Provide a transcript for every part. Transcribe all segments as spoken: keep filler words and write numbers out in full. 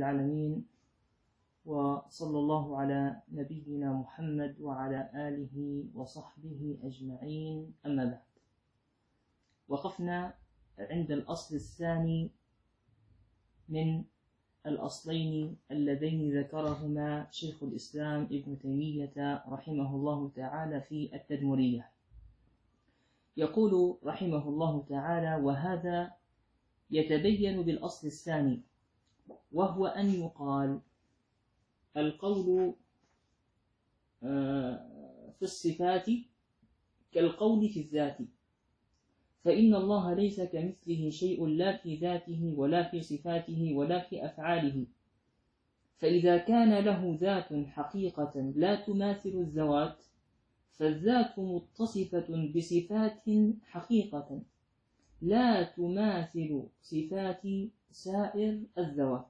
العالمين، وصلى الله على نبينا محمد وعلى آله وصحبه أجمعين، أما بعد. وقفنا عند الأصل الثاني من الأصلين اللذين ذكرهما شيخ الإسلام ابن تيمية رحمه الله تعالى في التدمرية. يقول رحمه الله تعالى: وهذا يتبين بالأصل الثاني، وهو أن يقال القول في الصفات كالقول في الذات، فإن الله ليس كمثله شيء لا في ذاته ولا في صفاته ولا في أفعاله، فإذا كان له ذات حقيقة لا تماثل الذوات، فالذات متصفة بصفات حقيقة لا تماثل صفات سائر الذوات.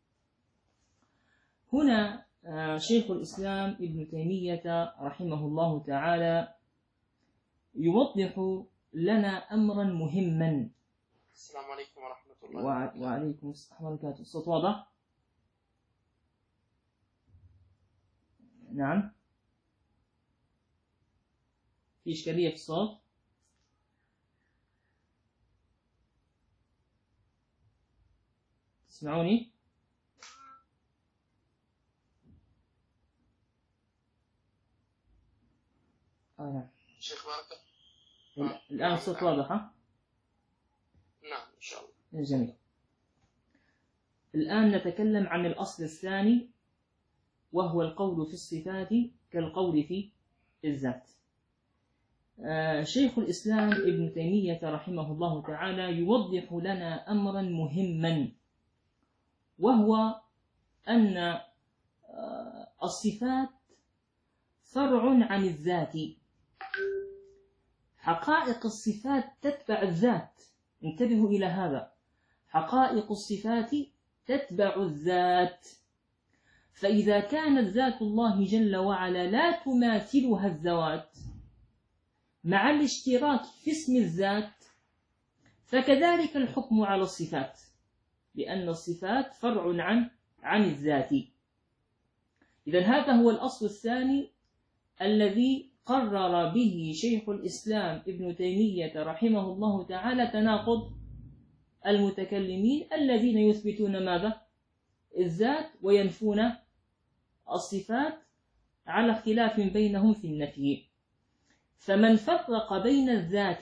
هنا شيخ الإسلام ابن تيمية رحمه الله تعالى يوضح لنا أمرا مهما. السلام عليكم ورحمة الله وبركاته. وعليكم السلام ورحمة الله وبركاته. الصوت واضح؟ نعم، في إشكالية في الصوت؟ تسمعوني؟ آه نعم. شيخ بركة. الآن الصوت واضح؟ نعم إن شاء الله. جميل. الآن نتكلم عن الأصل الثاني، وهو القول في الصفات كالقول في الذات. آه شيخ الإسلام ابن تيمية رحمه الله تعالى يوضح لنا أمرا مهما، وهو أن آه الصفات فرع عن الذات. حقائق الصفات تتبع الذات، انتبهوا إلى هذا، حقائق الصفات تتبع الذات، فإذا كانت ذات الله جل وعلا لا تماثلها الذوات مع الاشتراك في اسم الذات، فكذلك الحكم على الصفات، لأن الصفات فرع عن عن الذات. إذن هذا هو الأصل الثاني الذي قرر به شيخ الإسلام ابن تيمية رحمه الله تعالى تناقض المتكلمين الذين يثبتون ماذا؟ الذات وينفون الصفات، على اختلاف بينهم في النفي. فمن فرق بين الذات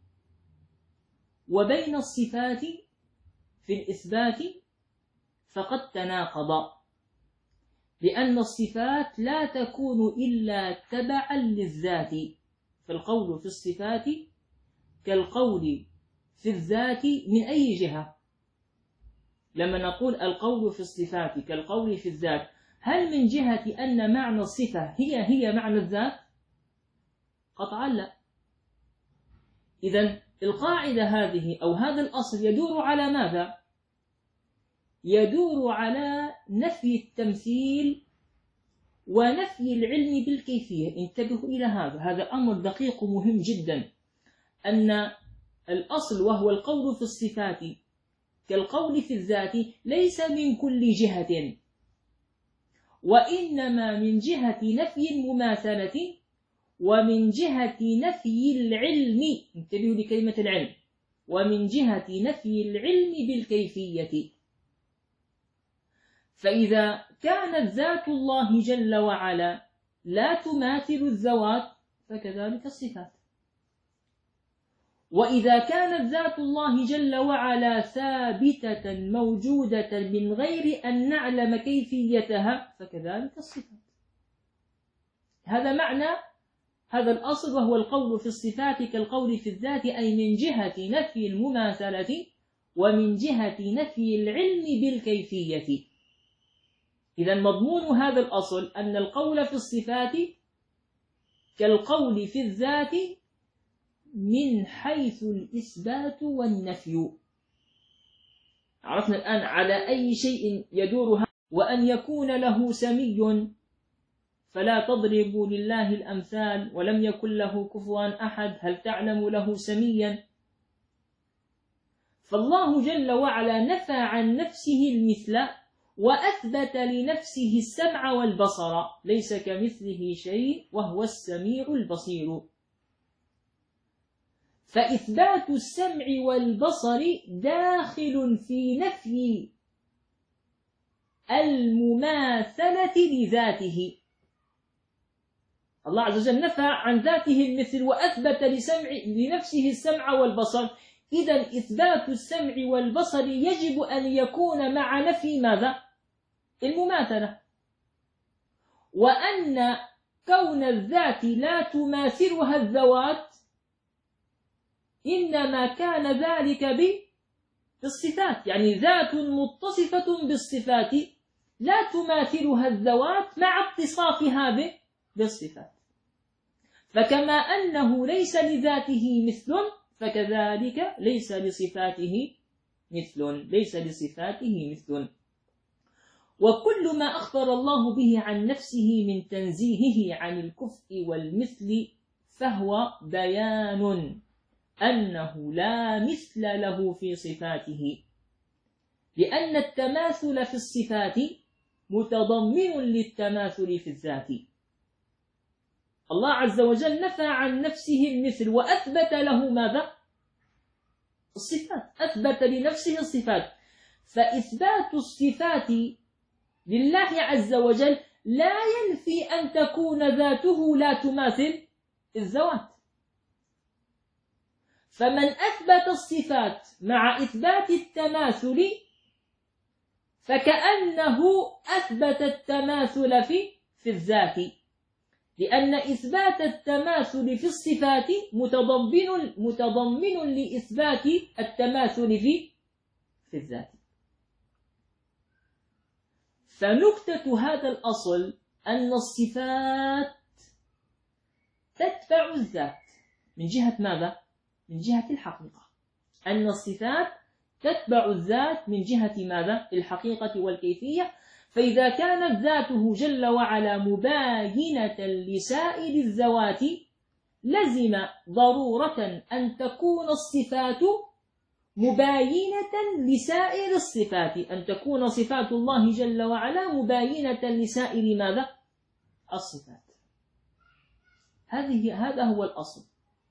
وبين الصفات في الإثبات فقد تناقض، لأن الصفات لا تكون إلا تبعا للذات، فالقول في الصفات كالقول في الذات من أي جهة؟ لما نقول القول في الصفات كالقول في الذات، هل من جهة أن معنى الصفة هي هي معنى الذات؟ قطعا لا. إذن القاعدة هذه أو هذا الأصل يدور على ماذا؟ يدور على نفي التمثيل ونفي العلم بالكيفية. انتبهوا إلى هذا، هذا أمر دقيق مهم جدا، أن الأصل وهو القول في الصفات كالقول في الذات ليس من كل جهة، وإنما من جهة نفي المماثلة ومن جهة نفي العلم. انتبهوا لكلمة العلم، ومن جهة نفي العلم بالكيفية. فإذا كانت ذات الله جل وعلا لا تماثل الذوات فكذلك الصفات، وإذا كانت ذات الله جل وعلا ثابتة موجودة من غير أن نعلم كيفيتها فكذلك الصفات. هذا معنى هذا الأصل، وهو القول في الصفات كالقول في الذات، أي من جهة نفي المماثلة ومن جهة نفي العلم بالكيفية. إذا مضمون هذا الأصل أن القول في الصفات كالقول في الذات من حيث الإثبات والنفي. عرفنا الآن على أي شيء يدور هذا. وأن يكون له سمي، فلا تضربوا لله الأمثال، ولم يكن له كفوا أحد، هل تعلم له سميا؟ فالله جل وعلا نفى عن نفسه المثل وأثبت لنفسه السمع والبصر ليس كمثله شيء وهو السميع البصير. فإثبات السمع والبصر داخل في نفي المماثلة لذاته. الله عز وجل نفى عن ذاته المثل وأثبت لسمع لنفسه السمع والبصر، إذن إثبات السمع والبصر يجب أن يكون مع نفي ماذا؟ المماثلة. وأن كون الذات لا تماثلها الذوات إنما كان ذلك بالصفات، يعني ذات متصفة بالصفات لا تماثلها الذوات مع اتصافها بالصفات. فكما أنه ليس لذاته مثل فكذلك ليس لصفاته مثل ليس لصفاته مثل. وكل ما أخبر الله به عن نفسه من تنزيهه عن الكفء والمثل فهو بيان أنه لا مثل له في صفاته، لأن التماثل في الصفات متضمن للتماثل في الذات. الله عز وجل نفى عن نفسه المثل وأثبت له ماذا؟ الصفات، أثبت لنفسه الصفات. فإثبات الصفات لله عز وجل لا ينفي أن تكون ذاته لا تماثل الذوات. فمن أثبت الصفات مع إثبات التماثل فكأنه أثبت التماثل في في الذات، لأن إثبات التماثل في الصفات متضمن متضمن لإثبات التماثل في في الذات. فنكتة هذا الأصل أن الصفات تتبع الذات من جهة ماذا؟ من جهة الحقيقة. أن الصفات تتبع الذات من جهة ماذا؟ الحقيقة والكيفية. فإذا كانت ذاته جل وعلا مباينة لسائر الذوات لزم ضرورة أن تكون الصفات مباينة لسائر الصفات، أن تكون صفات الله جل وعلا مباينة لسائر ماذا؟ الصفات. هذه هذا هو الأصل.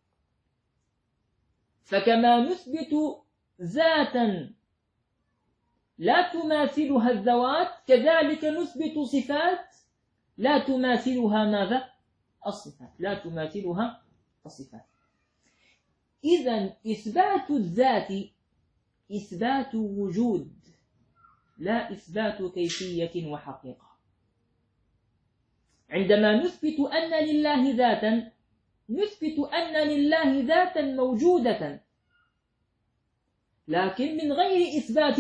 فكما نثبت ذاتا لا تماثلها الذوات كذلك نثبت صفات لا تماثلها ماذا؟ الصفات، لا تماثلها الصفات. إذن إثبات الذات إثبات وجود لا إثبات كيفية وحقيقة. عندما نثبت أن لله ذاتا نثبت أن لله ذاتا موجودة، لكن من غير إثبات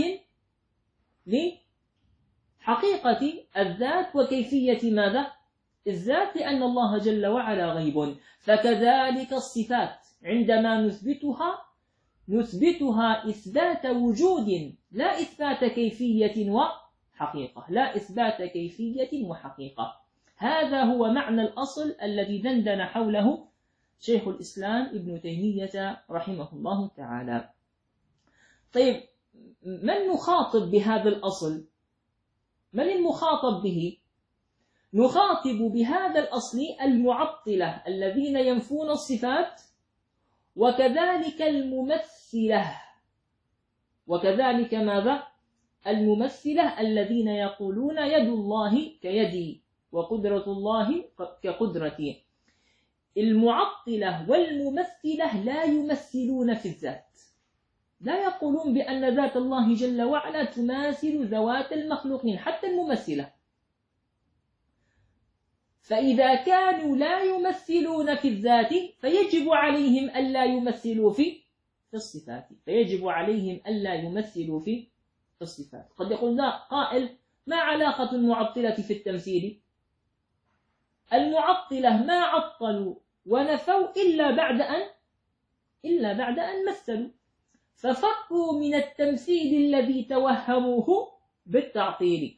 لحقيقة الذات وكيفية ماذا؟ الذات، لأن الله جل وعلا غيب. فكذلك الصفات عندما نثبتها نثبتها إثبات وجود لا إثبات كيفية وحقيقة، لا إثبات كيفية وحقيقة. هذا هو معنى الأصل الذي دندن حوله شيخ الإسلام ابن تيمية رحمه الله تعالى. طيب، من نخاطب بهذا الأصل؟ من المخاطب به؟ نخاطب بهذا الأصل المعطلة الذين ينفون الصفات، وكذلك الممثلة، وكذلك ماذا؟ الممثلة الذين يقولون يد الله كيدي وقدرة الله كقدرتي. المعطلة والممثلة لا يمثلون في الذات، لا يقولون بأن ذات الله جل وعلا تماثل ذوات المخلوقين حتى الممثلة. فإذا كانوا لا يمثلون في الذات فيجب عليهم ألا يمثلوا في الصفات، فيجب عليهم ألا يمثلوا في الصفات. قد يقول قائل: ما علاقة المعطلة في التمثيل؟ المعطلة ما عطلوا ونفوا إلا بعد أن إلا بعد أن مثلوا، ففروا من التمثيل الذي توهموه بالتعطيل،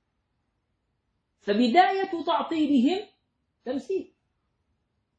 فبداية تعطيلهم تمثيل.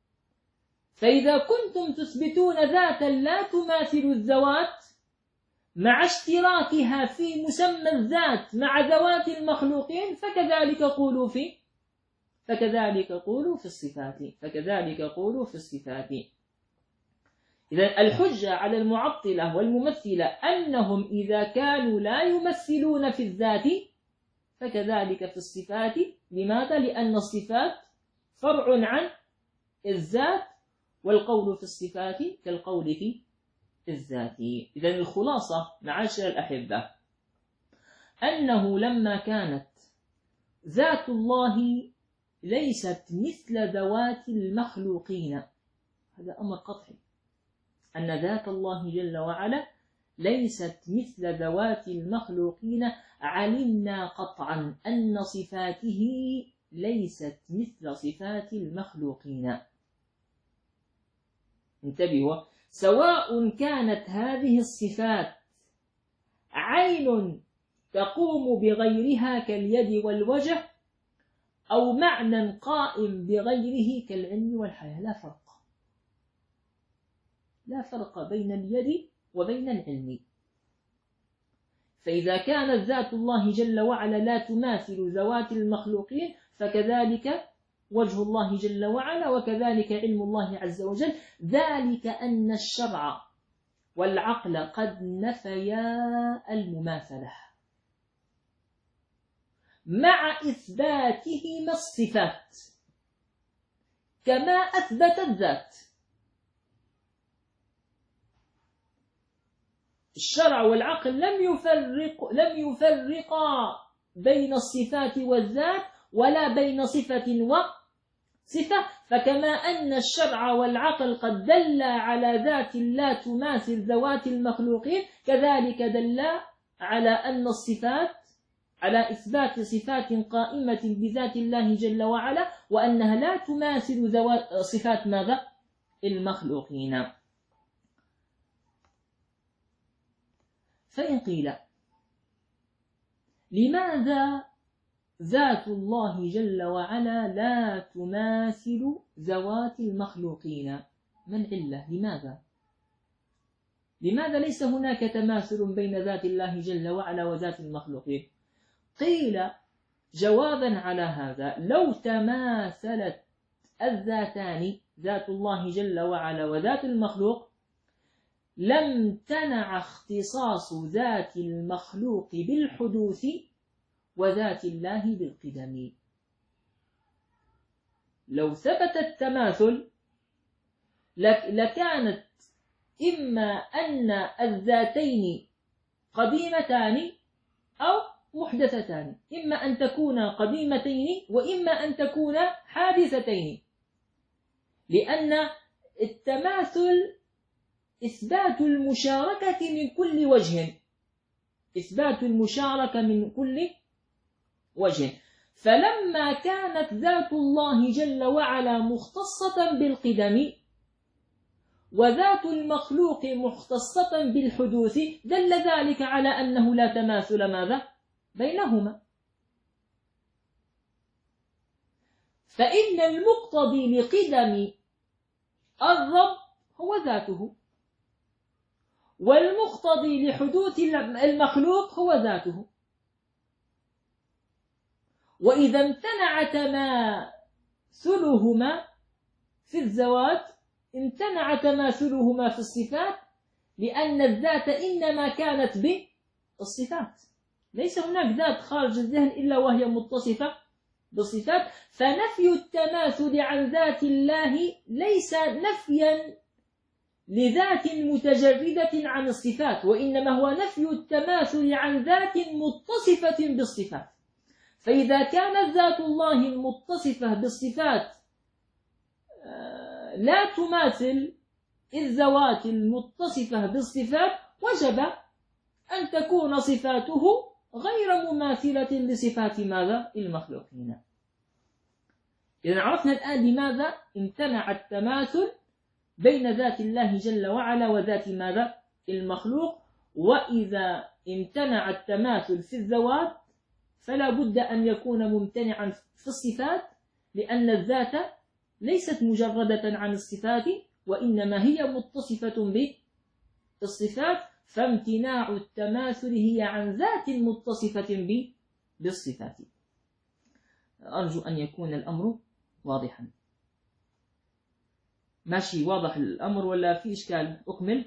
فإذا كنتم تثبتون ذاتا لا تماثل الذوات مع اشتراكها في مسمى الذات مع ذوات المخلوقين فكذلك قولوا في فكذلك قولوا في الصفات فكذلك قولوا في الصفات. إذن الحجة على المعطلة والممثلة أنهم إذا كانوا لا يمثلون في الذات فكذلك في الصفات. لماذا؟ لأن الصفات فرع عن الذات، والقول في الصفات كالقول في الذات. إذن الخلاصة معاشر الأحبة أنه لما كانت ذات الله ليست مثل ذوات المخلوقين، هذا أمر قطعي، أن ذات الله جل وعلا ليست مثل ذوات المخلوقين، علمنا قطعا أن صفاته ليست مثل صفات المخلوقين. انتبهوا، سواء كانت هذه الصفات عين تقوم بغيرها كاليد والوجه، أو معنى قائم بغيره كالعلم والحياة، لا فرق لا فرق بين اليد وبين العلم. فإذا كانت ذات الله جل وعلا لا تماثل ذوات المخلوقين فكذلك وجه الله جل وعلا، وكذلك علم الله عز وجل، ذلك أن الشرع والعقل قد نفيا المماثلة مع إثباتهما الصفات كما أثبت الذات. الشرع والعقل لم يفرق لم يفرقا بين الصفات والذات ولا بين صفة وصفة، فكما أن الشرع والعقل قد دل على ذات لا تماثل ذوات المخلوقين، كذلك دل على أن الصفات على إثبات صفات قائمة بذات الله جل وعلا، وأنها لا تماثل صفات ماذا؟ المخلوقين. فإن قيل لماذا ذات الله جل وعلا لا تماثل ذوات المخلوقين؟ ما العلة؟ لماذا؟ لماذا ليس هناك تماثل بين ذات الله جل وعلا وذات المخلوقين؟ قيل جوابا على هذا: لو تماثلت الذاتان ذات الله جل وعلا وذات المخلوق لم تنع اختصاص ذات المخلوق بالحدوث وذات الله بالقدم. لو ثبت التماثل لكانت إما أن الذاتين قديمتان أو محدثتان، إما أن تكونا قديمتين وإما أن تكونا حادثتين، لأن التماثل إثبات المشاركة من كل وجه إثبات المشاركة من كل وجه. فلما كانت ذات الله جل وعلا مختصة بالقدم وذات المخلوق مختصة بالحدوث دل ذلك على أنه لا تماثل ماذا؟ بينهما. فإن المقتضي لقدم الرب هو ذاته، والمقتضي لحدوث المخلوق هو ذاته. وإذا امتنع تماثلهما في الذوات امتنع تماثلهما في الصفات، لأن الذات إنما كانت بالصفات، ليس هناك ذات خارج الذهن إلا وهي متصفة بالصفات. فنفي التماثل عن ذات الله ليس نفيا لذات متجردة عن الصفات، وإنما هو نفي التماثل عن ذات متصفة بالصفات. فإذا كانت ذات الله المتصفة بالصفات لا تماثل الذوات المتصفة بالصفات، وجب أن تكون صفاته غير مماثلة لصفات ماذا؟ المخلوقين. إذن عرفنا الآن لماذا امتنع التماثل بين ذات الله جل وعلا وذات ماذا؟ المخلوق. وإذا امتنع التماثل في الذوات فلا بد أن يكون ممتنعا في الصفات، لأن الذات ليست مجردة عن الصفات، وإنما هي متصفة بالصفات. فامتناع التماثل هي عن ذات متصفة بالصفات. أرجو أن يكون الأمر واضحا. ماشي واضح الأمر ولا في إشكال؟ أكمل.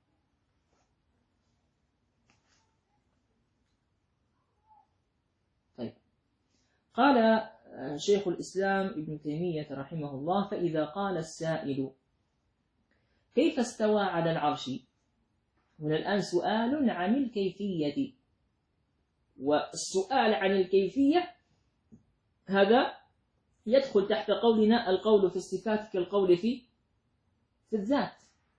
طيب. قال شيخ الإسلام ابن تيمية رحمه الله: فإذا قال السائل كيف استوى على العرش؟ هنا الآن سؤال عن الكيفية، والسؤال عن الكيفية هذا يدخل تحت قولنا القول في الصفات كالقول في في الذات.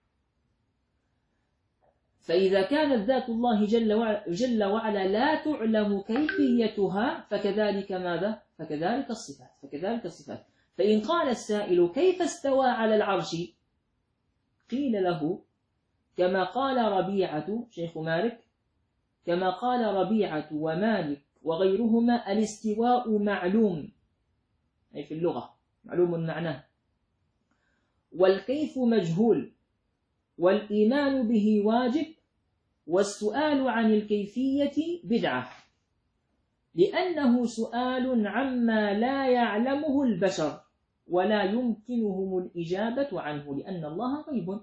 فإذا كانت ذات الله جل وعلا, جل وعلا لا تعلم كيفيتها فكذلك ماذا؟ فكذلك الصفات فكذلك الصفات فإن قال السائل كيف استوى على العرش؟ قيل له كما قال ربيعة شيخ مالك كما قال ربيعة ومالك وغيرهما: الاستواء معلوم، أي في اللغة معلوم معناه، والكيف مجهول، والإيمان به واجب، والسؤال عن الكيفية بدعة، لأنه سؤال عما لا يعلمه البشر ولا يمكنهم الإجابة عنه، لأن الله غيب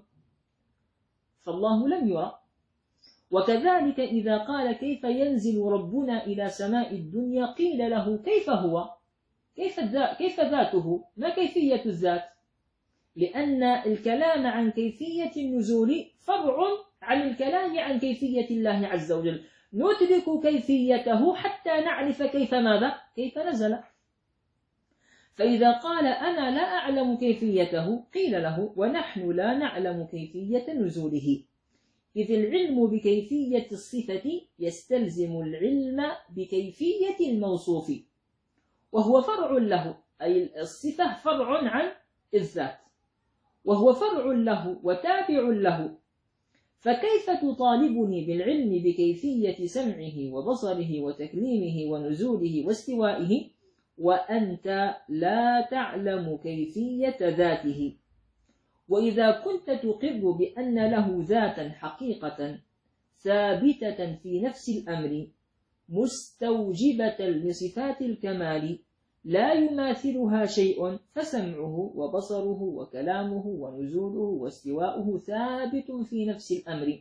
فالله لم يرى. وكذلك إذا قال كيف ينزل ربنا إلى سماء الدنيا قيل له كيف هو؟ كيف, كيف ذاته؟ ما كيفية الذات؟ لأن الكلام عن كيفية النزول فرع عن الكلام عن كيفية الله عز وجل، ندرك كيفيته حتى نعرف كيف ماذا؟ كيف نزل. فإذا قال أنا لا أعلم كيفيته قيل له ونحن لا نعلم كيفية نزوله، إذ العلم بكيفية الصفة يستلزم العلم بكيفية الموصوف، وهو فرع له، أي الصفة فرع عن الذات، وهو فرع له وتابع له، فكيف تطالبني بالعلم بكيفية سمعه وبصره وتكليمه ونزوله واستوائه وأنت لا تعلم كيفية ذاته؟ وإذا كنت تقر بأن له ذاتا حقيقة ثابتة في نفس الأمر مستوجبة لصفات الكمال لا يماثلها شيء، فسمعه وبصره وكلامه ونزوله واستواؤه ثابت في نفس الأمر،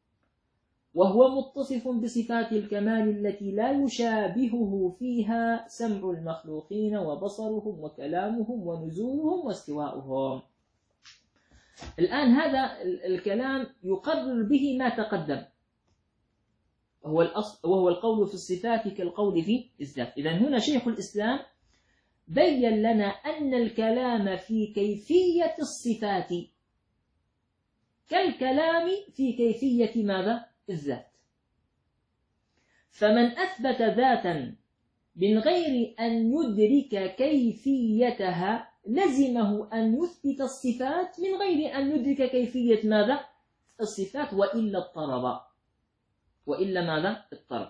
وهو متصف بصفات الكمال التي لا يشابهه فيها سمع المخلوقين وبصرهم وكلامهم ونزولهم واستواؤهم. الآن هذا الكلام يقرر به ما تقدم، وهو الأصل وهو القول في الصفات كالقول في الذات. إذن هنا شيخ الإسلام بين لنا أن الكلام في كيفية الصفات كالكلام في كيفية ماذا؟ الذات. فمن أثبت ذاتا من غير أن يدرك كيفيتها لزمه أن يثبت الصفات من غير أن يدرك كيفية ماذا؟ الصفات، وإلا اضطرب وإلا ماذا؟ اضطرب.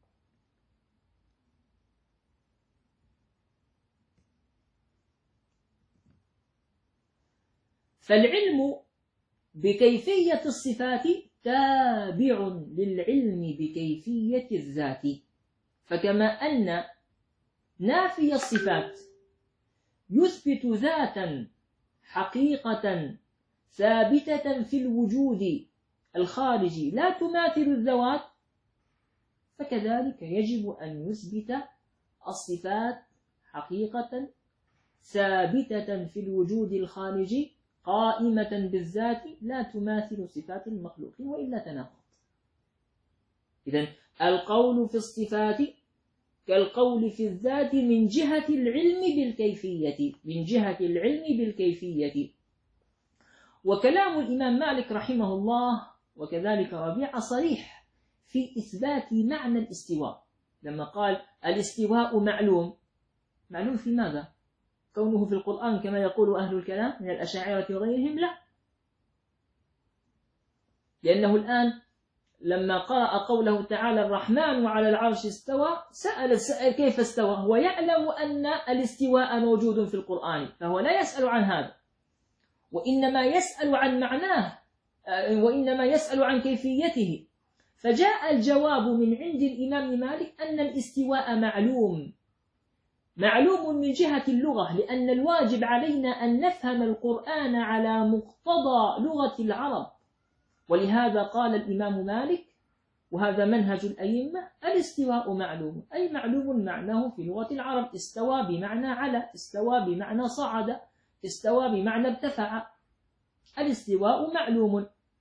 فالعلم بكيفية الصفات تابع للعلم بكيفية الذات، فكما أن نافي الصفات يثبت ذاتا حقيقة ثابتة في الوجود الخارجي لا تماثل الذوات، فكذلك يجب أن يثبت الصفات حقيقة ثابتة في الوجود الخارجي قائمة بالذات لا تماثل صفات المخلوقين وإلا تناقض. إذن القول في الصفات كالقول في الذات من جهة العلم بالكيفية من جهة العلم بالكيفية. وكلام الإمام مالك رحمه الله وكذلك ربيعة صريح في إثبات معنى الاستواء، لما قال الاستواء معلوم. معلوم في ماذا؟ كونه في القرآن كما يقول أهل الكلام من الأشاعرة وغيرهم؟ لا، لأنه الآن لما قرأ قوله تعالى الرحمن على العرش استوى سأل السائل كيف استوى، هو يعلم أن الاستواء موجود في القرآن، فهو لا يسأل عن هذا، وإنما يسأل عن معناه وإنما يسأل عن كيفيته. فجاء الجواب من عند الإمام مالك أن الاستواء معلوم معلوم من جهة اللغة، لأن الواجب علينا أن نفهم القرآن على مقتضى لغة العرب. ولهذا قال الإمام مالك، وهذا منهج الأئمة: الاستواء معلوم، أي معلوم معناه في لغة العرب. استوى بمعنى على، استوى بمعنى صعد، استوى بمعنى ارتفع. الاستواء معلوم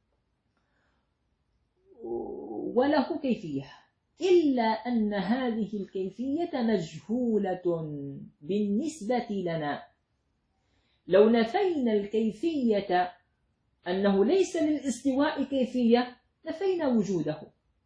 وله كيفية، إلا أن هذه الكيفية مجهولة بالنسبة لنا. لو نفينا الكيفية، أنه ليس للاستواء كيفية، نفينا وجوده،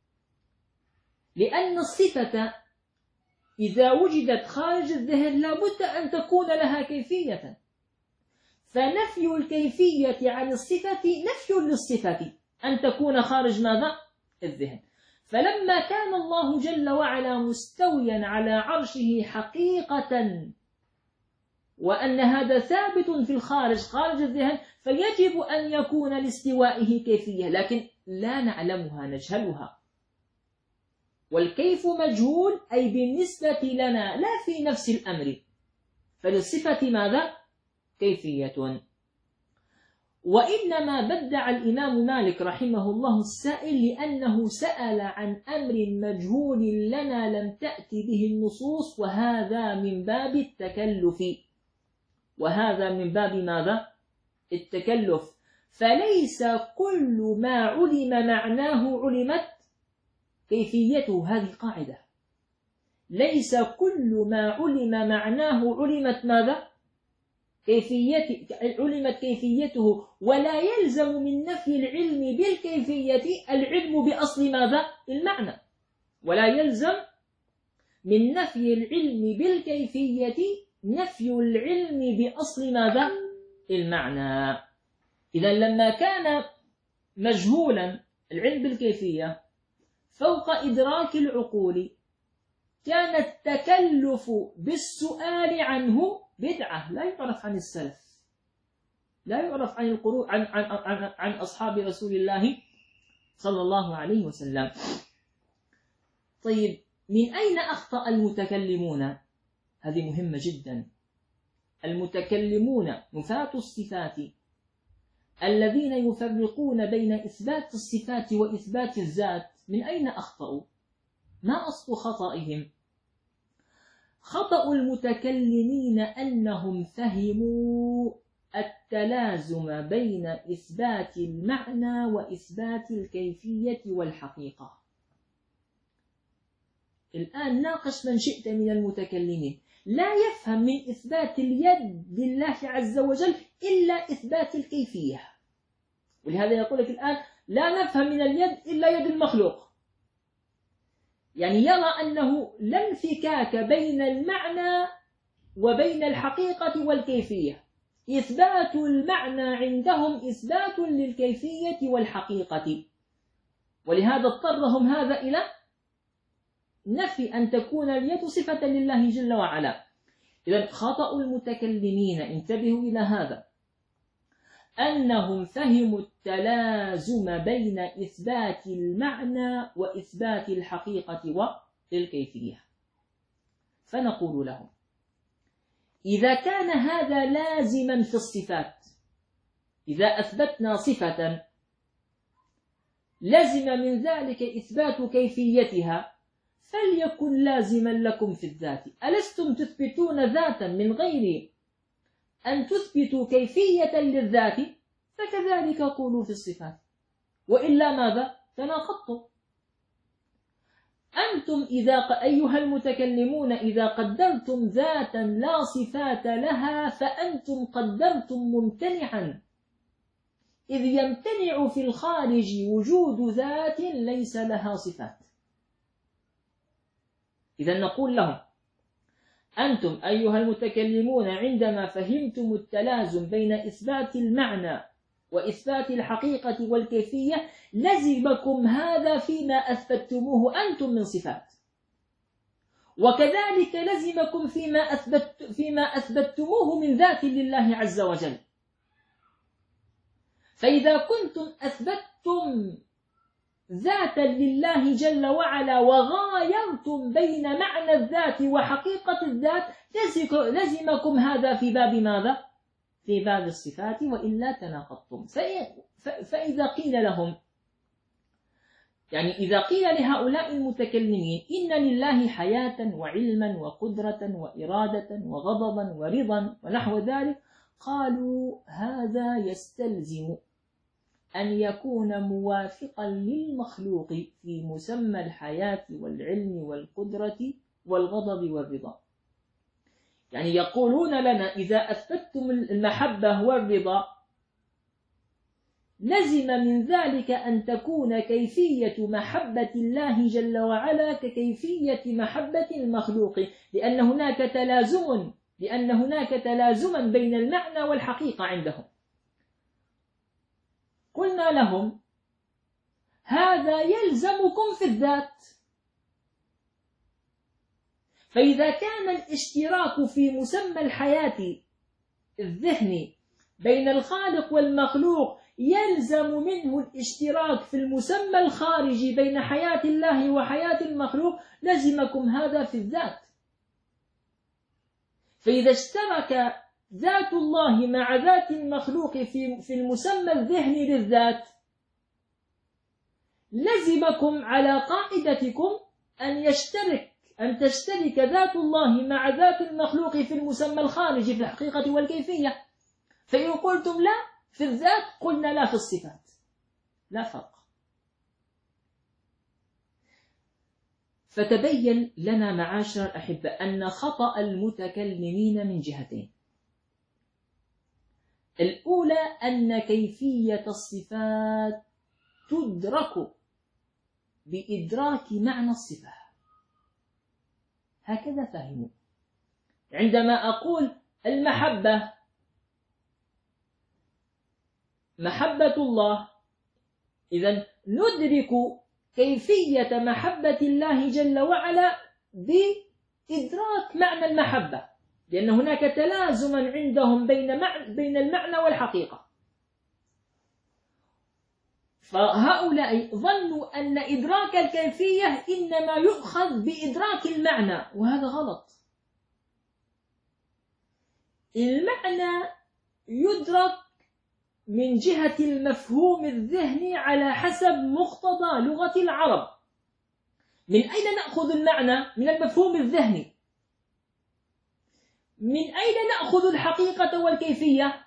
لأن الصفة إذا وجدت خارج الذهن لابد أن تكون لها كيفية، فنفي الكيفية عن الصفة نفي للصفة أن تكون خارج ماذا؟ الذهن. فلما كان الله جل وعلا مستويا على عرشه حقيقة، وأن هذا ثابت في الخارج خارج الذهن، فيجب أن يكون لاستوائه كيفية، لكن لا نعلمها، نجهلها. والكيف مجهول، أي بالنسبة لنا لا في نفس الأمر، فللصفة ماذا؟ كيفية. وإنما بدع الإمام مالك رحمه الله السائل لأنه سأل عن أمر مجهول لنا لم تأتي به النصوص، وهذا من باب التكلف، وهذا من باب ماذا؟ التكلف. فليس كل ما علم معناه علمت كيفيته. هذه قاعدة: ليس كل ما علم معناه علمت ماذا؟ كيفية، علمت كيفيته. ولا يلزم من نفي العلم بالكيفية العلم بأصل ماذا؟ المعنى. ولا يلزم من نفي العلم بالكيفية نفي العلم بأصل ماذا؟ المعنى. إذا لما كان مجهولا العلم بالكيفية فوق إدراك العقول، كان التكلف بالسؤال عنه بدعة، لا يعرف عن السلف، لا يعرف عن القرون، عن, عن, عن, عن أصحاب رسول الله صلى الله عليه وسلم. طيب، من أين أخطأ المتكلمون؟ هذه مهمة جدا. المتكلمون نفاة الصفات الذين يفرقون بين إثبات الصفات وإثبات الذات، من أين أخطأوا؟ ما أصل خطئهم؟ خطأ المتكلمين أنهم فهموا التلازم بين إثبات المعنى وإثبات الكيفية والحقيقة. الآن ناقش من شئت من المتكلمين، لا يفهم من إثبات اليد لله عز وجل إلا إثبات الكيفية. ولهذا يقول لك الآن لا نفهم من اليد إلا يد المخلوق، يعني يرى أنه لا انفكاك بين المعنى وبين الحقيقة والكيفية. إثبات المعنى عندهم إثبات للكيفية والحقيقة، ولهذا اضطرهم هذا إلى نفي أن تكون اليد صفة لله جل وعلا. إذن خطأ المتكلمين، انتبهوا إلى هذا، أنهم فهموا التلازم بين إثبات المعنى وإثبات الحقيقة والكيفية. فنقول لهم: إذا كان هذا لازما في الصفات، إذا أثبتنا صفة لازم من ذلك إثبات كيفيتها، فليكن لازما لكم في الذات. ألستم تثبتون ذاتا من غير أن تثبتوا كيفية للذات؟ فكذلك قولوا في الصفات، وإلا ماذا؟ تناقضتم. أنتم إذا أيها المتكلمون إذا قدرتم ذاتا لا صفات لها فأنتم قدرتم ممتنعا، إذ يمتنع في الخارج وجود ذات ليس لها صفات. إذا نقول لهم: أنتم أيها المتكلمون عندما فهمتم التلازم بين إثبات المعنى وإثبات الحقيقة والكيفية، لزمكم هذا فيما أثبتموه أنتم من صفات، وكذلك لزمكم فيما أثبت فيما أثبتموه من ذات لله عز وجل. فإذا كنتم أثبتتم ذاتا لله جل وعلا وغايرتم بين معنى الذات وحقيقة الذات لزمكم هذا في باب ماذا؟ في باب الصفات، وإلا تناقضتم. فإذا قيل لهم، يعني إذا قيل لهؤلاء المتكلمين إن لله حياة وعلما وقدرة وإرادة وغضبا ورضا ونحو ذلك، قالوا هذا يستلزم أن يكون موافقا للمخلوق في مسمى الحياة والعلم والقدرة والغضب والرضا. يعني يقولون لنا إذا أثبتتم المحبة والرضا لزم من ذلك أن تكون كيفية محبة الله جل وعلا ككيفية محبة المخلوق، لأن هناك تلازم لأن هناك تلازما بين المعنى والحقيقة عندهم. قلنا لهم هذا يلزمكم في الذات، فإذا كان الاشتراك في مسمى الحياة الذهني بين الخالق والمخلوق يلزم منه الاشتراك في المسمى الخارجي بين حياة الله وحياة المخلوق، لزمكم هذا في الذات. فإذا اشترك ذات الله مع ذات المخلوق في في المسمى الذهني للذات، لزمكم على قاعدتكم أن يشترك أن تشترك ذات الله مع ذات المخلوق في المسمى الخارجي في الحقيقة والكيفية. فإن قلتم لا في الذات، قلنا لا في الصفات، لا فرق. فتبين لنا معاشر الأحبة أن خطأ المتكلمين من جهتين. الأولى أن كيفية الصفات تدرك بإدراك معنى الصفة، هكذا فهموا. عندما أقول المحبة محبة الله، إذن ندرك كيفية محبة الله جل وعلا بإدراك معنى المحبة، لأن هناك تلازما عندهم بين بين المعنى والحقيقة. فهؤلاء ظنوا أن إدراك الكيفية إنما يؤخذ بإدراك المعنى، وهذا غلط. المعنى يدرك من جهة المفهوم الذهني على حسب مقتضى لغة العرب. من أين نأخذ المعنى؟ من المفهوم الذهني. من أين نأخذ الحقيقة والكيفية؟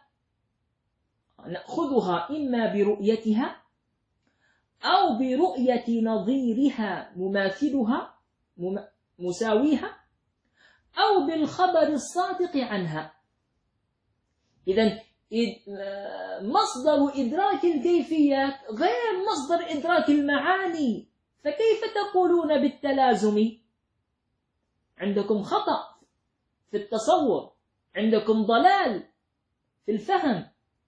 نأخذها إما برؤيتها أو برؤية نظيرها مماثلها مساويها، أو بالخبر الصادق عنها. إذن مصدر إدراك الكيفيات غير مصدر إدراك المعاني، فكيف تقولون بالتلازم؟ عندكم خطأ في التصور، عندكم ضلال في الفهم.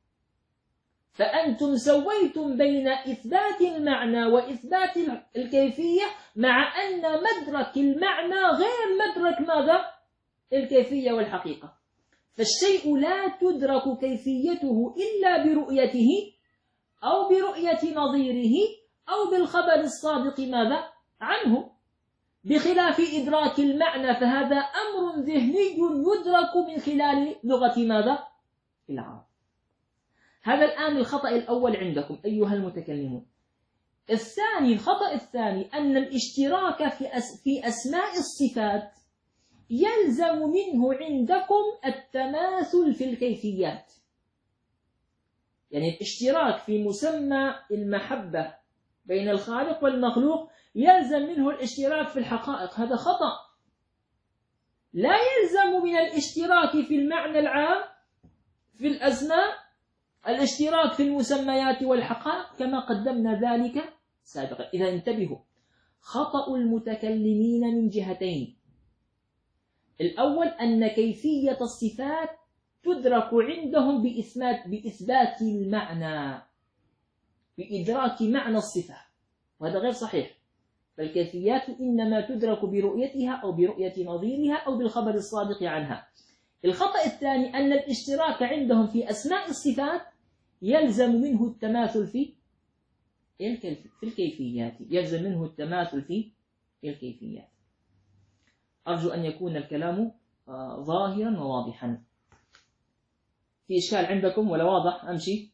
فأنتم سويتم بين إثبات المعنى وإثبات الكيفية، مع أن مدرك المعنى غير مدرك ماذا؟ الكيفية والحقيقة. فالشيء لا تدرك كيفيته إلا برؤيته أو برؤية نظيره أو بالخبر الصادق ماذا؟ عنه، بخلاف إدراك المعنى، فهذا أمر ذهني يدرك من خلال لغة ماذا؟ العرب. هذا الآن الخطأ الأول عندكم أيها المتكلمون. الثاني، الخطأ الثاني أن الاشتراك في أس في أسماء الصفات يلزم منه عندكم التماثل في الكيفيات. يعني الاشتراك في مسمى المحبة بين الخالق والمخلوق يلزم منه الاشتراك في الحقائق، هذا خطأ. لا يلزم من الاشتراك في المعنى العام في الأسماء الاشتراك في المسميات والحقائق كما قدمنا ذلك سابقا. إذا انتبهوا، خطأ المتكلمين من جهتين. الأول أن كيفية الصفات تدرك عندهم بإثبات, بإثبات المعنى، بإدراك معنى الصفة، وهذا غير صحيح. فالكيفيات إنما تدرك برؤيتها أو برؤية نظيرها أو بالخبر الصادق عنها. الخطأ الثاني أن الاشتراك عندهم في أسماء الصفات يلزم منه التماثل في في الكيفيات، يلزم منه التماثل في الكيفيات. أرجو أن يكون الكلام ظاهرا وواضحا. في إشكال عندكم ولا واضح؟ أمشي.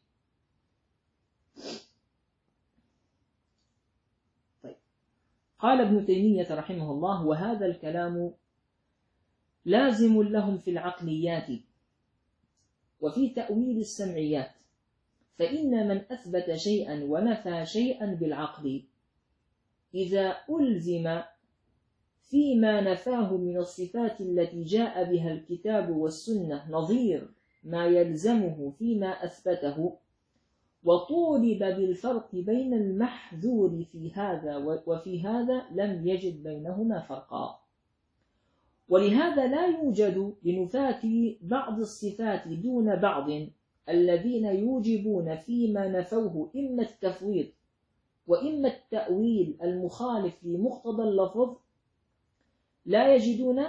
طيب. قال ابن تيمية رحمه الله: وهذا الكلام لازم لهم في العقليات وفي تأويل السمعيات، فإن من أثبت شيئا ونفى شيئا بالعقل إذا ألزم فيما نفاه من الصفات التي جاء بها الكتاب والسنة نظير ما يلزمه فيما أثبته، وطولب بالفرق بين المحذور في هذا وفي هذا، لم يجد بينهما فرقا. ولهذا لا يوجد لنفاة بعض الصفات دون بعض الذين يوجبون فيما نفوه إما التفويض وإما التأويل المخالف لمقتضى اللفظ، لا يجدون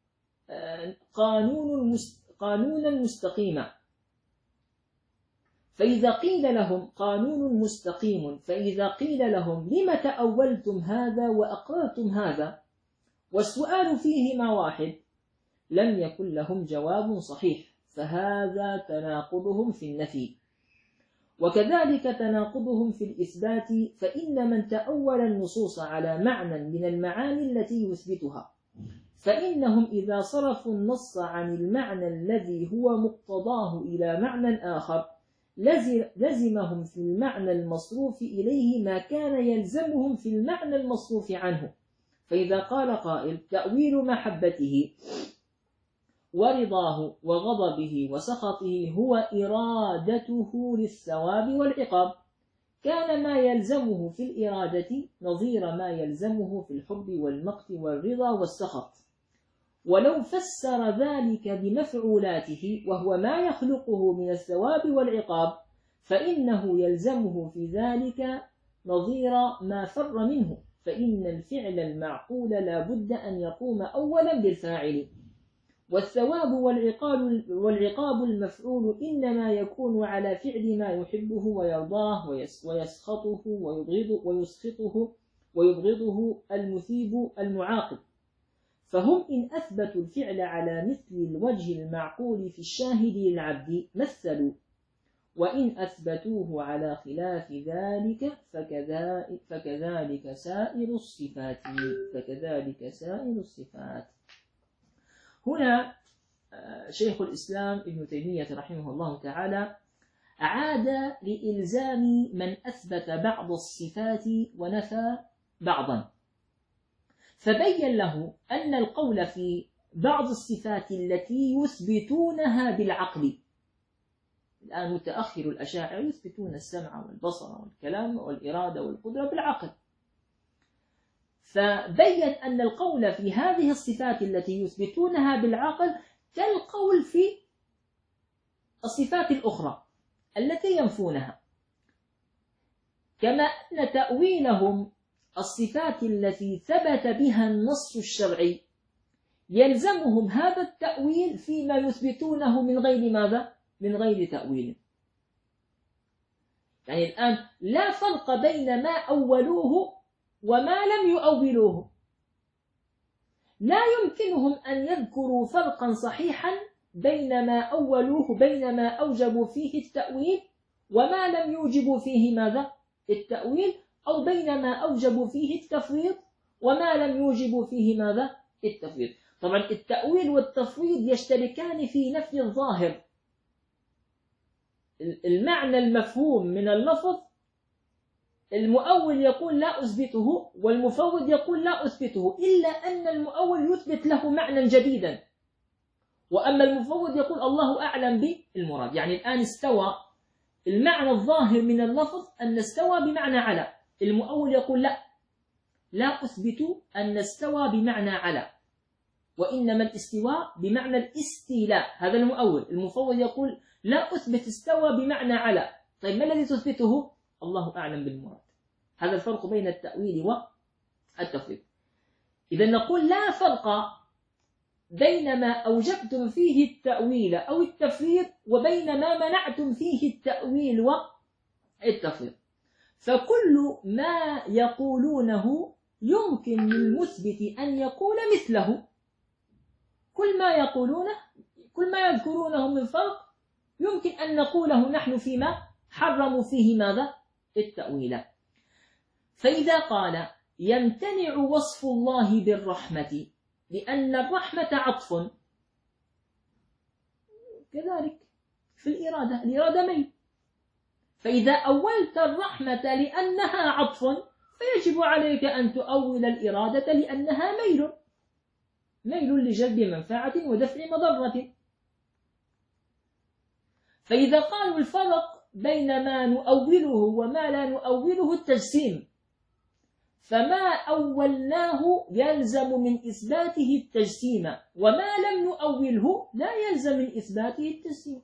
قانونا مستقيما. فإذا قيل لهم قانون مستقيم، فإذا قيل لهم لم تأولتم هذا وأقررتم هذا والسؤال فيهما واحد، لم يكن لهم جواب صحيح، فهذا تناقضهم في النفي. وكذلك تناقضهم في الإثبات، فإن من تأول النصوص على معنى من المعاني التي يثبتها، فإنهم إذا صرفوا النص عن المعنى الذي هو مقتضاه إلى معنى آخر، لزمهم في المعنى المصروف إليه ما كان يلزمهم في المعنى المصروف عنه. فإذا قال قائل: تأويل محبته ورضاه وغضبه وسخطه هو إرادته للثواب والعقاب، كان ما يلزمه في الإرادة نظير ما يلزمه في الحب والمقت والرضا والسخط. ولو فسر ذلك بمفعولاته وهو ما يخلقه من الثواب والعقاب، فإنه يلزمه في ذلك نظير ما فر منه، فإن الفعل المعقول لا بد أن يقوم أولا بالفاعل، والثواب والعقاب المفعول إنما يكون على فعل ما يحبه ويرضاه ويسخطه ويسخطه ويبغضه المثيب المعاقب. فهم إن أثبتوا الفعل على مثل الوجه المعقول في الشاهد للعبد مثلوا، وإن أثبتوه على خلاف ذلك فكذلك, فكذلك سائر الصفات فكذلك سائر الصفات. هنا شيخ الإسلام ابن تيمية رحمه الله تعالى عاد لإلزام من أثبت بعض الصفات ونفى بعضا، فبين له أن القول في بعض الصفات التي يثبتونها بالعقل، الآن متأخر الأشاعرة يثبتون السمع والبصر والكلام والإرادة والقدرة بالعقل، فبين أن القول في هذه الصفات التي يثبتونها بالعقل كالقول في الصفات الأخرى التي ينفونها، كما أن تأويلهم الصفات التي ثبت بها النص الشرعي يلزمهم هذا التأويل فيما يثبتونه من غير ماذا؟ من غير تأويل. يعني الآن لا فرق بين ما أولوه وما لم يؤولوه، لا يمكنهم أن يذكروا فرقا صحيحا بين ما أولوه بين ما أوجبوا فيه التأويل وما لم يوجبوا فيه ماذا؟ التأويل، أو بين ما أوجبوا فيه التفويض وما لم يوجبوا فيه ماذا؟ التفويض. طبعا التأويل والتفويض يشتركان في نفي الظاهر، المعنى المفهوم من اللفظ المؤول يقول لا أثبته والمفوض يقول لا أثبته، إلا أن المؤول يثبت له معنى جديدا، وأما المفوض يقول الله أعلم بالمراد. يعني الآن استوى، المعنى الظاهر من اللفظ أن استوى بمعنى على، المؤول يقول لا لا أثبت أن استوى بمعنى على، وإنما الاستواء بمعنى الاستيلاء، هذا المؤول. المفوض يقول لا أثبت استوى بمعنى على. طيب ما الذي تثبته؟ الله أعلم بالمراد. هذا الفرق بين التأويل والتفويض. إذا نقول لا فرق بين ما أوجبتم فيه التأويل أو التفويض وبين ما منعتم فيه التأويل والتفويض. فكل ما يقولونه يمكن للمثبت أن يقول مثله. كل ما يقولونه كل ما يذكرونه من فرق يمكن أن نقوله نحن فيما حرموا فيه ماذا؟ التأويل. فإذا قال يمتنع وصف الله بالرحمة لأن الرحمة عطف، كذلك في الإرادة، الإرادة ميل، فإذا أولت الرحمة لأنها عطف فيجب عليك أن تؤول الإرادة لأنها ميل، ميل لجلب منفعة ودفع مضرة. فإذا قالوا الفرق بين ما نؤوله وما لا نؤوله التجسيم، فما أولناه يلزم من إثباته التجسيم، وما لم نؤوله لا يلزم من إثباته التجسيم.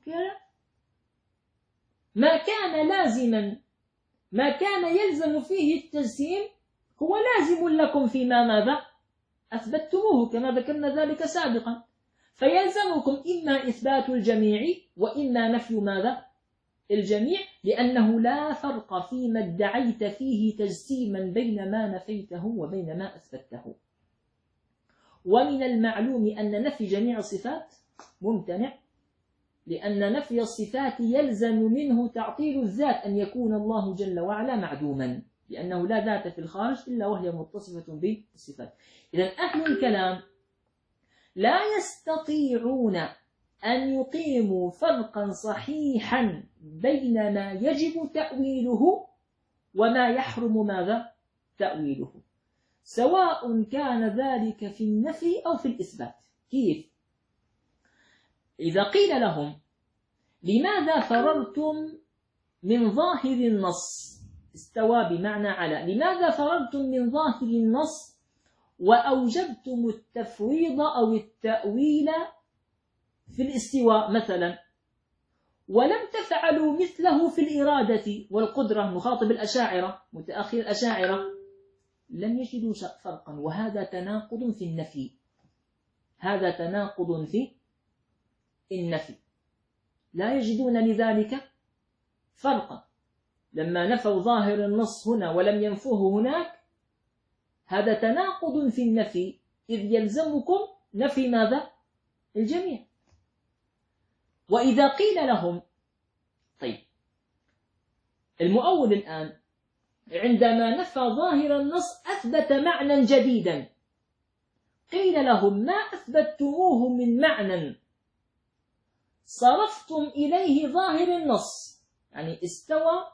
ما كان لازما ما كان يلزم فيه التجسيم هو لازم لكم فيما ماذا أثبتموه، كما ذكرنا ذلك سابقا. فيلزمكم إما إثبات الجميع وإما نفي ماذا الجميع، لأنه لا فرق فيما ادعيت فيه تجسيما بين ما نفيته وبين ما أثبته. ومن المعلوم أن نفي جميع الصفات ممتنع، لأن نفي الصفات يلزم منه تعطيل الذات، أن يكون الله جل وعلا معدوما، لأنه لا ذات في الخارج إلا وهي متصفة بالصفات. إذن أهل الكلام لا يستطيعون أن يقيموا فرقا صحيحا بين ما يجب تأويله وما يحرم ماذا تأويله، سواء كان ذلك في النفي أو في الإثبات. كيف؟ إذا قيل لهم لماذا فررتم من ظاهر النص، استوى بمعنى على، لماذا فررتم من ظاهر النص وأوجبتم التفويض أو التأويل في الاستواء مثلا، ولم تفعلوا مثله في الإرادة والقدرة؟ مخاطب الأشاعرة، متأخر الأشاعرة، لم يجدوا فرقا، وهذا تناقض في النفي، هذا تناقض في النفي، لا يجدون لذلك فرقا. لما نفوا ظاهر النص هنا ولم ينفوه هناك، هذا تناقض في النفي، إذ يلزمكم نفي ماذا الجميع. وإذا قيل لهم طيب المؤول الآن عندما نفى ظاهر النص أثبت معنى جديدا، قيل لهم ما أثبتموه من معنى صرفتم إليه ظاهر النص، يعني استوى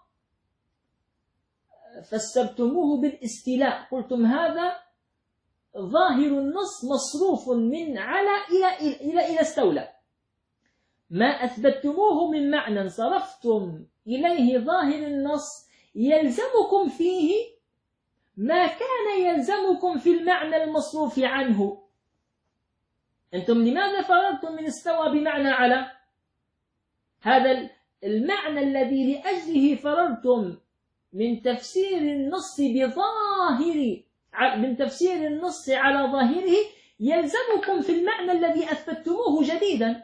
فسرتموه بالاستيلاء، قلتم هذا ظاهر النص مصروف من على إلى إلى إلى استولى. ما أثبتموه من معنى صرفتم إليه ظاهر النص يلزمكم فيه ما كان يلزمكم في المعنى المصروف عنه. أنتم لماذا فررتم من استوى بمعنى على؟ هذا المعنى الذي لأجله فررتم من تفسير النص بظاهر من تفسير النص على ظاهره يلزمكم في المعنى الذي أثبتموه جديدا،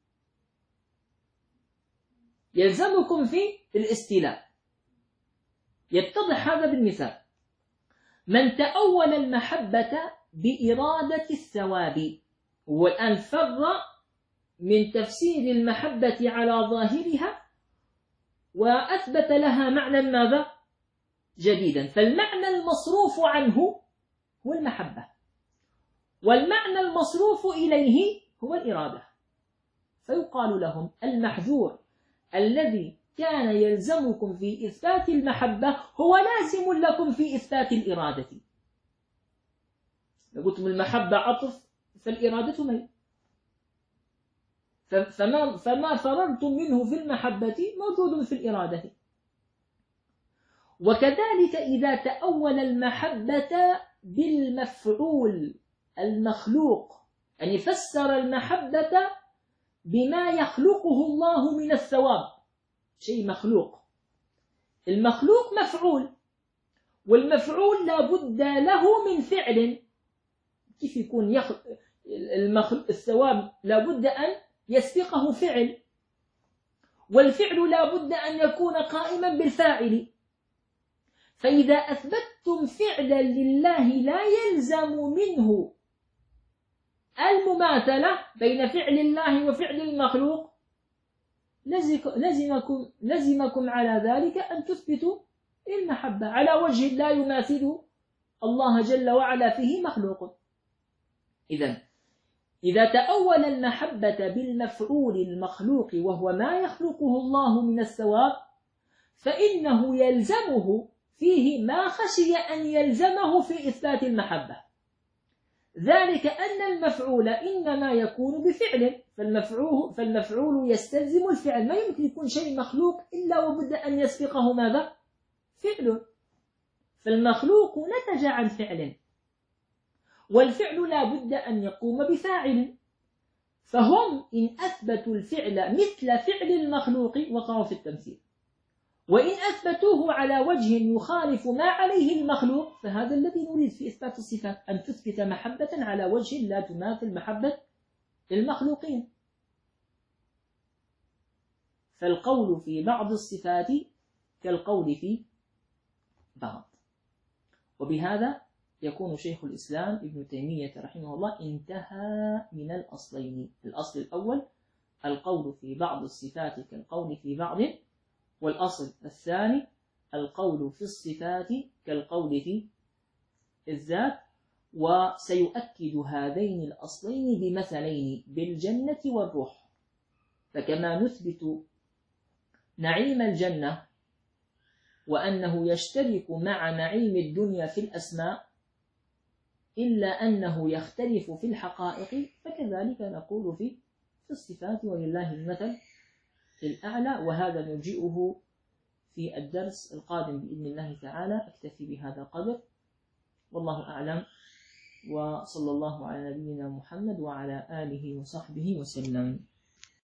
يلزمكم في الاستيلاء. يتضح هذا بالمثال: من تأول المحبة بإرادة الثواب، هو الآن فر من تفسير المحبة على ظاهرها وأثبت لها معنى ماذا جديدا، فالمعنى المصروف عنه هو المحبة، والمعنى المصروف إليه هو الإرادة. فيقال لهم المحذور الذي كان يلزمكم في إثبات المحبة هو لازم لكم في إثبات الإرادة. لو قلتم المحبة عطف فالإرادة ميل، فما, فما فررتم منه في المحبة موجود في الإرادة. وكذلك إذا تأول المحبة بالمفعول المخلوق، يعني فسر المحبة بما يخلقه الله من الثواب، شيء مخلوق، المخلوق مفعول، والمفعول لا بد له من فعل. كيف يكون يخلق الثواب لابد أن يسبقه فعل، والفعل لابد أن يكون قائما بالفاعل. فإذا أثبتتم فعلا لله لا يلزم منه المماثلة بين فعل الله وفعل المخلوق، لزمكم, لزمكم على ذلك أن تثبتوا المحبة على وجه لا يماثل الله جل وعلا فيه مخلوق. إذن إذا تأول المحبة بالمفعول المخلوق وهو ما يخلقه الله من الثواب، فإنه يلزمه فيه ما خشي أن يلزمه في إثبات المحبة، ذلك أن المفعول إنما يكون بفعل، فالمفعول, فالمفعول يستلزم الفعل، ما يمكن يكون شيء مخلوق إلا وبد أن يسبقه ماذا؟ فعل. فالمخلوق نتج عن فعل، والفعل لا بد أن يقوم بفاعل، فهم إن أثبتوا الفعل مثل فعل المخلوق وقعوا في التمثيل، وإن أثبتوه على وجه يخالف ما عليه المخلوق فهذا الذي نريد في إثبات الصفات، أن تثبت محبة على وجه لا تماثل محبة المخلوقين. فالقول في بعض الصفات كالقول في بعض. وبهذا يكون شيخ الإسلام ابن تيمية رحمه الله انتهى من الأصلين. الأصل الأول القول في بعض الصفات كالقول في بعض، والأصل الثاني القول في الصفات كالقول في الذات. وسيؤكد هذين الأصلين بمثلين بالجنة والروح، فكما نثبت نعيم الجنة وأنه يشترك مع نعيم الدنيا في الأسماء إلا أنه يختلف في الحقائق، فكذلك نقول في الصفات ولله المثل الأعلى. وهذا نرجئه في الدرس القادم بإذن الله تعالى. أكتفي بهذا القدر، والله أعلم، وصلى الله على نبينا محمد وعلى آله وصحبه وسلم.